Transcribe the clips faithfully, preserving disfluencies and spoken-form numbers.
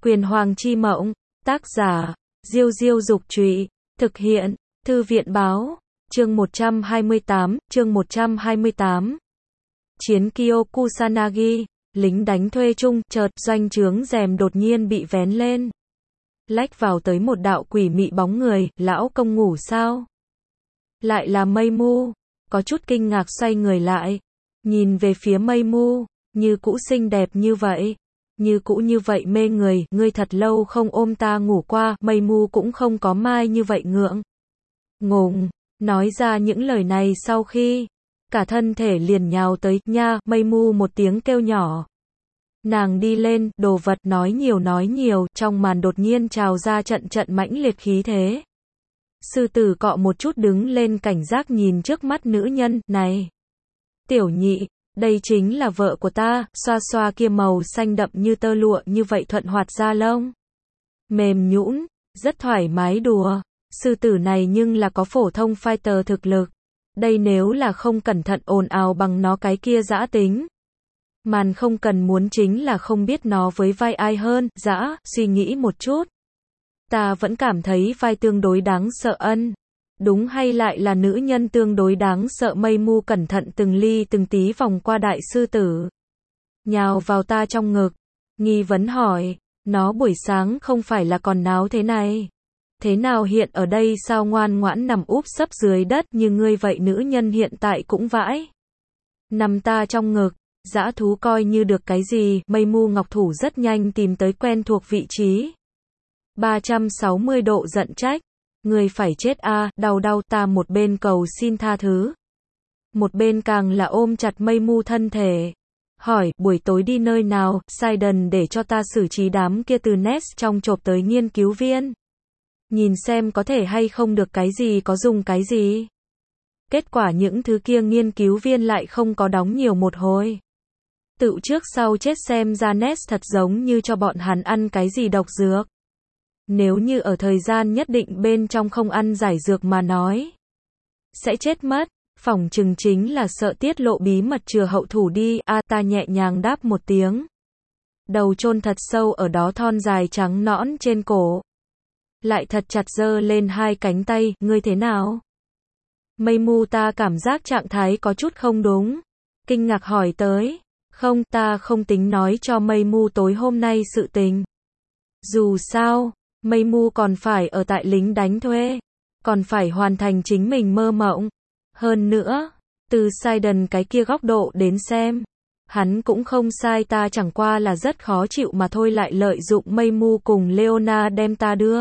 Quyền Hoàng Chi Mộng, tác giả, Diêu Diêu Dục Trụy, thực hiện, Thư viện Báo, chương một trăm hai mươi tám, chương một trăm hai mươi tám. Chiến Kyokusanagi, lính đánh thuê chung, chợt, doanh trướng rèm đột nhiên bị vén lên. Lách vào tới một đạo quỷ mị bóng người, lão công ngủ sao? Lại là Mây Mu, có chút kinh ngạc xoay người lại, nhìn về phía Mây Mu, như cũ xinh đẹp như vậy. Như cũ như vậy mê người, ngươi thật lâu không ôm ta ngủ qua, Mây Mu cũng không có mai như vậy ngượng. Ngùng, nói ra những lời này sau khi, cả thân thể liền nhào tới, nha, Mây Mu một tiếng kêu nhỏ. Nàng đi lên, đồ vật nói nhiều nói nhiều, trong màn đột nhiên trào ra trận trận mãnh liệt khí thế. Sư tử cọ một chút đứng lên cảnh giác nhìn trước mắt nữ nhân, này. Tiểu nhị. Đây chính là vợ của ta, xoa xoa kia màu xanh đậm như tơ lụa như vậy thuận hoạt da lông. Mềm nhũn, rất thoải mái đùa. Sư tử này nhưng là có phổ thông fighter thực lực. Đây nếu là không cẩn thận ồn ào bằng nó cái kia dã tính. Màn không cần muốn chính là không biết nó với vai ai hơn, dã, suy nghĩ một chút. Ta vẫn cảm thấy vai tương đối đáng sợ ân. Đúng hay lại là nữ nhân tương đối đáng sợ Mây Mu cẩn thận từng ly từng tí vòng qua đại sư tử. Nhào vào ta trong ngực. Nghi vấn hỏi, nó buổi sáng không phải là còn náo thế này. Thế nào hiện ở đây sao ngoan ngoãn nằm úp sấp dưới đất như ngươi vậy nữ nhân hiện tại cũng vãi. Nằm ta trong ngực, dã thú coi như được cái gì, Mây Mu ngọc thủ rất nhanh tìm tới quen thuộc vị trí. ba trăm sáu mươi độ giận trách. Người phải chết a, à, đau đau ta một bên cầu xin tha thứ. Một bên càng là ôm chặt Mây Mu thân thể. Hỏi, buổi tối đi nơi nào, Sidon để cho ta xử trí đám kia từ Nest trong chộp tới nghiên cứu viên. Nhìn xem có thể hay không được cái gì có dùng cái gì. Kết quả những thứ kia nghiên cứu viên lại không có đóng nhiều một hồi. Tự trước sau chết xem ra Nest thật giống như cho bọn hắn ăn cái gì độc dược. Nếu như ở thời gian nhất định bên trong không ăn giải dược mà nói, sẽ chết mất, phỏng chừng chính là sợ tiết lộ bí mật chừa hậu thủ đi, a ta nhẹ nhàng đáp một tiếng. Đầu chôn thật sâu ở đó thon dài trắng nõn trên cổ. Lại thật chặt giơ lên hai cánh tay, ngươi thế nào? Mây Mu ta cảm giác trạng thái có chút không đúng. Kinh ngạc hỏi tới, không ta không tính nói cho Mây Mu tối hôm nay sự tình. Dù sao, Mây Mu còn phải ở tại lính đánh thuê, còn phải hoàn thành chính mình mơ mộng. Hơn nữa, từ Sidon cái kia góc độ đến xem, hắn cũng không sai ta chẳng qua là rất khó chịu mà thôi lại lợi dụng Mây Mu cùng Leona đem ta đưa.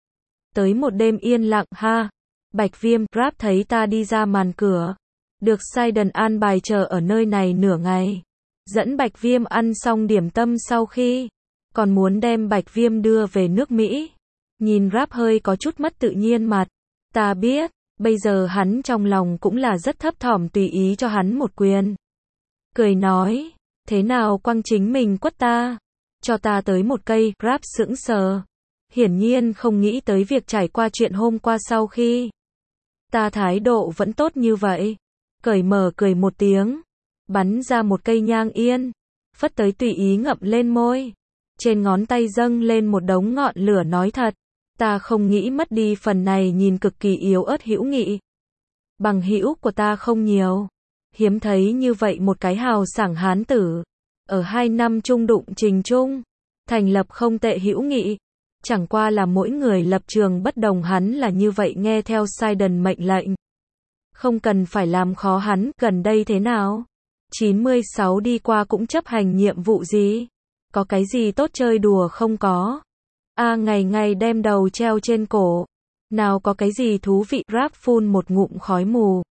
Tới một đêm yên lặng ha, Bạch Viêm, Rap thấy ta đi ra màn cửa, được Sidon an bài chờ ở nơi này nửa ngày. Dẫn Bạch Viêm ăn xong điểm tâm sau khi còn muốn đem Bạch Viêm đưa về nước Mỹ. Nhìn Rap hơi có chút mất tự nhiên mặt. Ta biết, bây giờ hắn trong lòng cũng là rất thấp thỏm tùy ý cho hắn một quyền. Cười nói, thế nào quăng chính mình quất ta? Cho ta tới một cây, Rap sững sờ. Hiển nhiên không nghĩ tới việc trải qua chuyện hôm qua sau khi. Ta thái độ vẫn tốt như vậy. Cởi mở cười một tiếng. Bắn ra một cây nhang yên. Phất tới tùy ý ngậm lên môi. Trên ngón tay dâng lên một đống ngọn lửa nói thật. Ta không nghĩ mất đi phần này nhìn cực kỳ yếu ớt hữu nghị. Bằng hữu của ta không nhiều. Hiếm thấy như vậy một cái hào sảng hán tử. Ở hai năm chung đụng trình chung. Thành lập không tệ hữu nghị. Chẳng qua là mỗi người lập trường bất đồng hắn là như vậy nghe theo Sidon mệnh lệnh. Không cần phải làm khó hắn, gần đây thế nào? chín mươi sáu đi qua cũng chấp hành nhiệm vụ gì? Có cái gì tốt chơi đùa không có? A à, ngày ngày đem đầu treo trên cổ. Nào có cái gì thú vị, Rap phun một ngụm khói mù.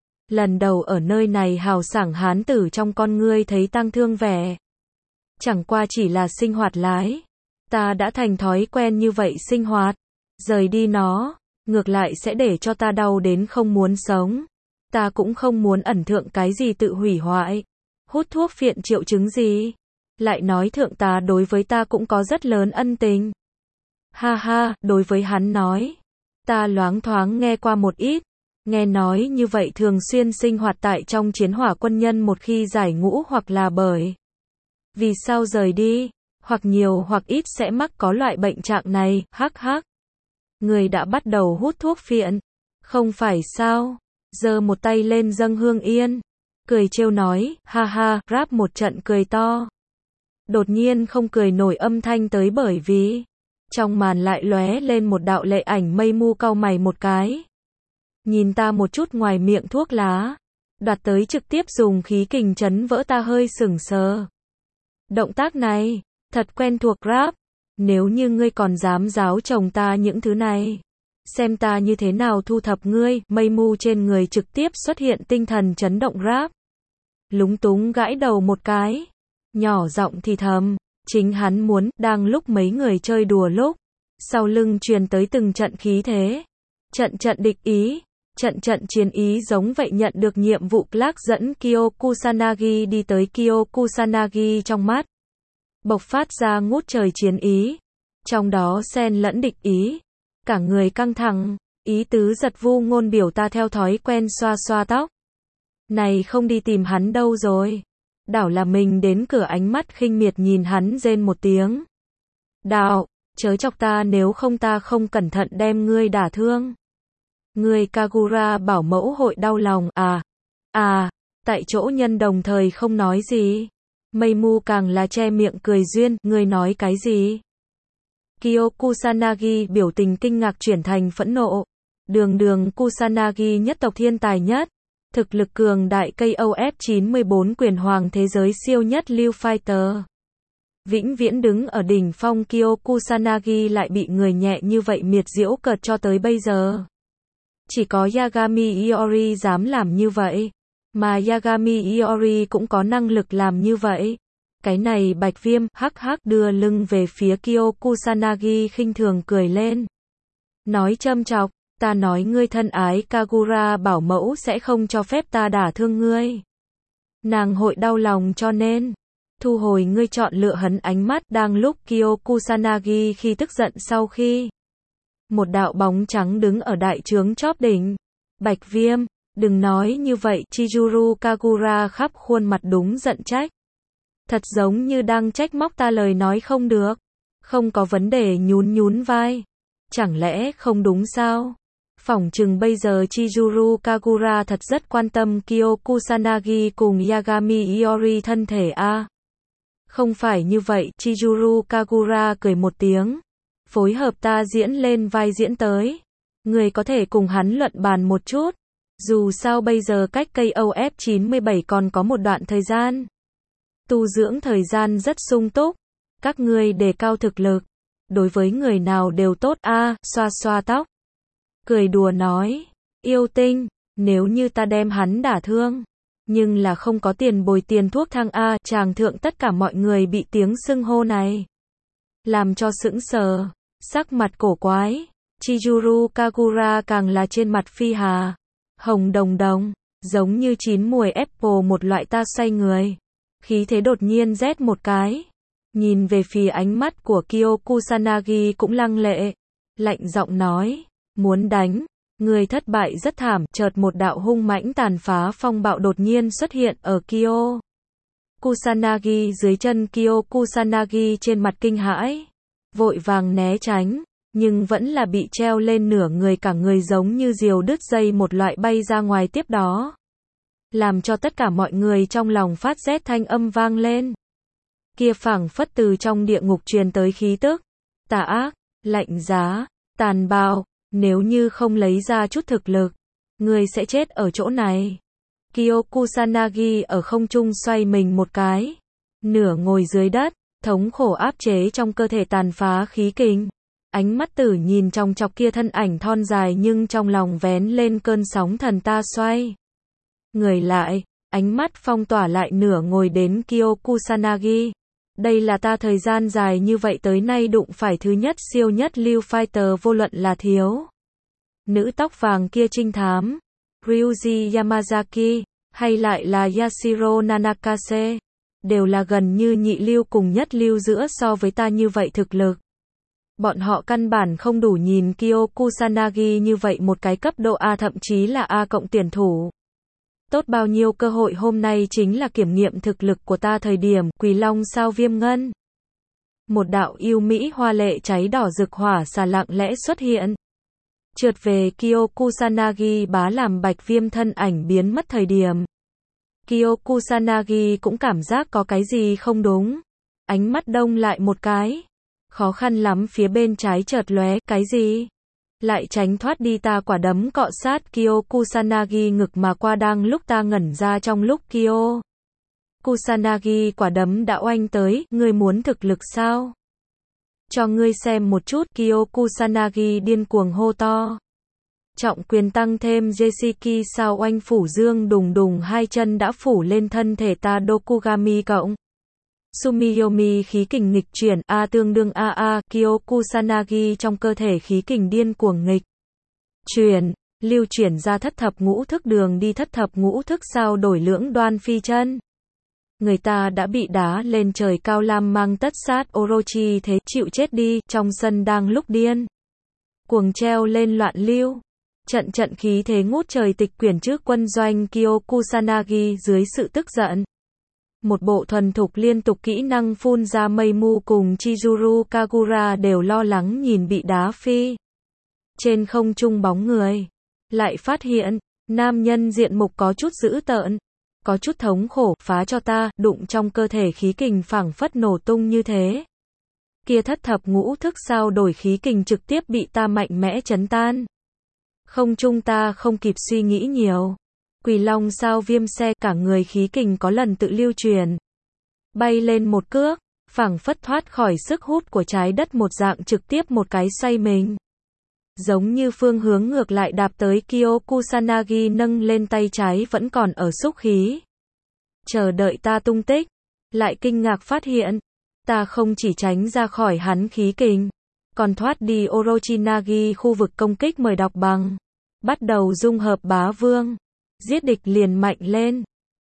Lần đầu ở nơi này hào sảng hán tử trong con ngươi thấy tang thương vẻ. Chẳng qua chỉ là sinh hoạt lái. Ta đã thành thói quen như vậy sinh hoạt. Rời đi nó, ngược lại sẽ để cho ta đau đến không muốn sống. Ta cũng không muốn ẩn thượng cái gì tự hủy hoại. Hút thuốc phiện triệu chứng gì. Lại nói thượng tá đối với ta cũng có rất lớn ân tình. Ha ha, đối với hắn nói. Ta loáng thoáng nghe qua một ít. Nghe nói như vậy thường xuyên sinh hoạt tại trong chiến hỏa quân nhân một khi giải ngũ hoặc là bởi. Vì sao rời đi? hoặc nhiều hoặc ít sẽ mắc có loại bệnh trạng này, hắc hắc. Người đã bắt đầu hút thuốc phiện, không phải sao? Giơ một tay lên dâng hương yên, cười trêu nói, ha ha, rap một trận cười to. Đột nhiên không cười nổi âm thanh tới bởi vì trong màn lại lóe lên một đạo lệ ảnh mây mu cau mày một cái. Nhìn ta một chút ngoài miệng thuốc lá, đoạt tới trực tiếp dùng khí kình chấn vỡ ta hơi sửng sờ. Động tác này, thật quen thuộc rap, nếu như ngươi còn dám giáo chồng ta những thứ này, xem ta như thế nào thu thập ngươi, mây mu trên người trực tiếp xuất hiện tinh thần chấn động rap. Lúng túng gãi đầu một cái, nhỏ giọng thì thầm, chính hắn muốn, đang lúc mấy người chơi đùa lúc, sau lưng truyền tới từng trận khí thế, trận trận địch ý, trận trận chiến ý giống vậy. Nhận được nhiệm vụ, Clark dẫn Kyo Kusanagi đi tới. Kyo Kusanagi trong mắt bộc phát ra ngút trời chiến ý, trong đó xen lẫn địch ý, cả người căng thẳng, ý tứ giật vu ngôn biểu ta theo thói quen xoa xoa tóc. Này không đi tìm hắn đâu rồi? Đảo là mình đến cửa, ánh mắt khinh miệt nhìn hắn rên một tiếng. Đạo, chớ chọc ta, nếu không ta không cẩn thận đem ngươi đả thương. Ngươi Kagura bảo mẫu hội đau lòng à? À, tại chỗ nhân đồng thời không nói gì. Mây mu càng là che miệng cười duyên, ngươi nói cái gì? Kyo Kusanagi biểu tình kinh ngạc chuyển thành phẫn nộ. Đường đường Kusanagi nhất tộc thiên tài nhất, thực lực cường đại ca o ép chín mươi bốn quyền hoàng thế giới siêu nhất lưu fighter. Vĩnh viễn đứng ở đỉnh phong Kyo Kusanagi lại bị người nhẹ như vậy miệt giễu cợt cho tới bây giờ. Chỉ có Yagami Iori dám làm như vậy, mà Yagami Iori cũng có năng lực làm như vậy. Cái này Bạch Viêm, hắc hắc, đưa lưng về phía Kyo Kusanagi khinh thường cười lên. Nói châm chọc, ta nói ngươi thân ái Kagura bảo mẫu sẽ không cho phép ta đả thương ngươi. Nàng hội đau lòng cho nên thu hồi ngươi chọn lựa hấn ánh mắt. Đang lúc Kyo Kusanagi khi tức giận sau khi một đạo bóng trắng đứng ở đại trướng chóp đỉnh. Bạch Viêm, đừng nói như vậy. Chizuru Kagura khắp khuôn mặt đúng giận trách. Thật giống như đang trách móc ta lời nói không được. Không có vấn đề, nhún nhún vai. Chẳng lẽ không đúng sao? Phỏng chừng bây giờ Chizuru Kagura thật rất quan tâm Kyo Kusanagi cùng Yagami Iori thân thể a. À? Không phải như vậy, Chizuru Kagura cười một tiếng. Phối hợp ta diễn lên vai diễn tới. Người có thể cùng hắn luận bàn một chút. Dù sao bây giờ cách ca o ép chín mươi bảy còn có một đoạn thời gian. Tu dưỡng thời gian rất sung túc. Các ngươi đề cao thực lực. Đối với người nào đều tốt a. À, xoa xoa tóc. Cười đùa nói. Yêu tinh, nếu như ta đem hắn đả thương. Nhưng là không có tiền bồi tiền thuốc thang a. À, chàng thượng tất cả mọi người bị tiếng xưng hô này làm cho sững sờ. Sắc mặt cổ quái. Chizuru Kagura càng là trên mặt phi hà. Hồng đồng đồng. Giống như chín mùi apple một loại. Ta xoay người. Khí thế đột nhiên rét một cái. Nhìn về phía ánh mắt của Kyo Kusanagi cũng lăng lệ. Lạnh giọng nói. Muốn đánh. Người thất bại rất thảm. Chợt một đạo hung mãnh tàn phá phong bạo đột nhiên xuất hiện ở Kyo Kusanagi dưới chân. Kyo Kusanagi trên mặt kinh hãi. Vội vàng né tránh. Nhưng vẫn là bị treo lên nửa người, cả người giống như diều đứt dây một loại bay ra ngoài, tiếp đó làm cho tất cả mọi người trong lòng phát rét. Thanh âm vang lên. Kia phảng phất từ trong địa ngục truyền tới khí tức tà ác, lạnh giá, tàn bạo. Nếu như không lấy ra chút thực lực, người sẽ chết ở chỗ này. Kyo Kusanagi ở không trung xoay mình một cái, nửa ngồi dưới đất, thống khổ áp chế trong cơ thể tàn phá khí kình. Ánh mắt tử nhìn trong chọc kia thân ảnh thon dài, nhưng trong lòng vén lên cơn sóng thần. Ta xoay người lại, ánh mắt phong tỏa lại nửa ngồi đến Kyo Kusanagi. Đây là ta thời gian dài như vậy tới nay đụng phải thứ nhất siêu nhất lưu fighter, vô luận là thiếu nữ tóc vàng kia trinh thám Ryuji Yamazaki, hay lại là Yashiro Nanakase, đều là gần như nhị lưu cùng nhất lưu giữa. So với ta như vậy thực lực, bọn họ căn bản không đủ nhìn Kyo Kusanagi như vậy một cái cấp độ A, thậm chí là A cộng tuyển thủ. Tốt bao nhiêu cơ hội, hôm nay chính là kiểm nghiệm thực lực của ta thời điểm Quỳ Long sao Viêm Ngân. Một đạo yêu mỹ hoa lệ cháy đỏ rực hỏa xà lặng lẽ xuất hiện. Trượt về Kyo Kusanagi bá làm bạch viêm thân ảnh biến mất thời điểm. Kyo Kusanagi cũng cảm giác có cái gì không đúng. Ánh mắt đông lại một cái. Khó khăn lắm phía bên trái chợt lóe, cái gì? Lại tránh thoát đi, ta quả đấm cọ sát Kyo Kusanagi ngực mà qua, đang lúc ta ngẩn ra trong lúc Kyo Kusanagi quả đấm đã oanh tới, ngươi muốn thực lực sao? Cho ngươi xem một chút, Kyo Kusanagi điên cuồng hô to. Trọng quyền tăng thêm Jesiki sao oanh phủ dương đùng đùng, hai chân đã phủ lên thân thể ta, Dokugami cộng Sumiyomi khí kình nghịch chuyển, A tương đương A A, Kyo Kusanagi trong cơ thể khí kình điên cuồng nghịch chuyển, lưu chuyển ra thất thập ngũ thức đường đi, thất thập ngũ thức sao đổi lưỡng đoan phi chân. Người ta đã bị đá lên trời cao, lam mang tất sát Orochi thế chịu chết đi, trong sân đang lúc điên cuồng treo lên loạn lưu. Trận trận khí thế ngút trời tịch quyển trước quân doanh Kyo Kusanagi dưới sự tức giận. Một bộ thuần thục liên tục kỹ năng phun ra mây mu cùng Chizuru Kagura đều lo lắng nhìn bị đá phi trên không trung bóng người. Lại phát hiện, nam nhân diện mục có chút dữ tợn, có chút thống khổ, phá cho ta, đụng trong cơ thể khí kình phảng phất nổ tung như thế. Kia thất thập ngũ thức sao đổi khí kình trực tiếp bị ta mạnh mẽ chấn tan. Không trung ta không kịp suy nghĩ nhiều. Quỷ long sao viêm xe, cả người khí kình có lần tự lưu truyền. Bay lên một cước, phảng phất thoát khỏi sức hút của trái đất một dạng, trực tiếp một cái xoay mình. Giống như phương hướng ngược lại đạp tới Kyo Kusanagi nâng lên tay trái vẫn còn ở xúc khí. Chờ đợi ta tung tích. Lại kinh ngạc phát hiện. Ta không chỉ tránh ra khỏi hắn khí kình, còn thoát đi Orochinagi khu vực công kích, mời đọc bằng. Bắt đầu dung hợp bá vương. Giết địch liền mạnh lên.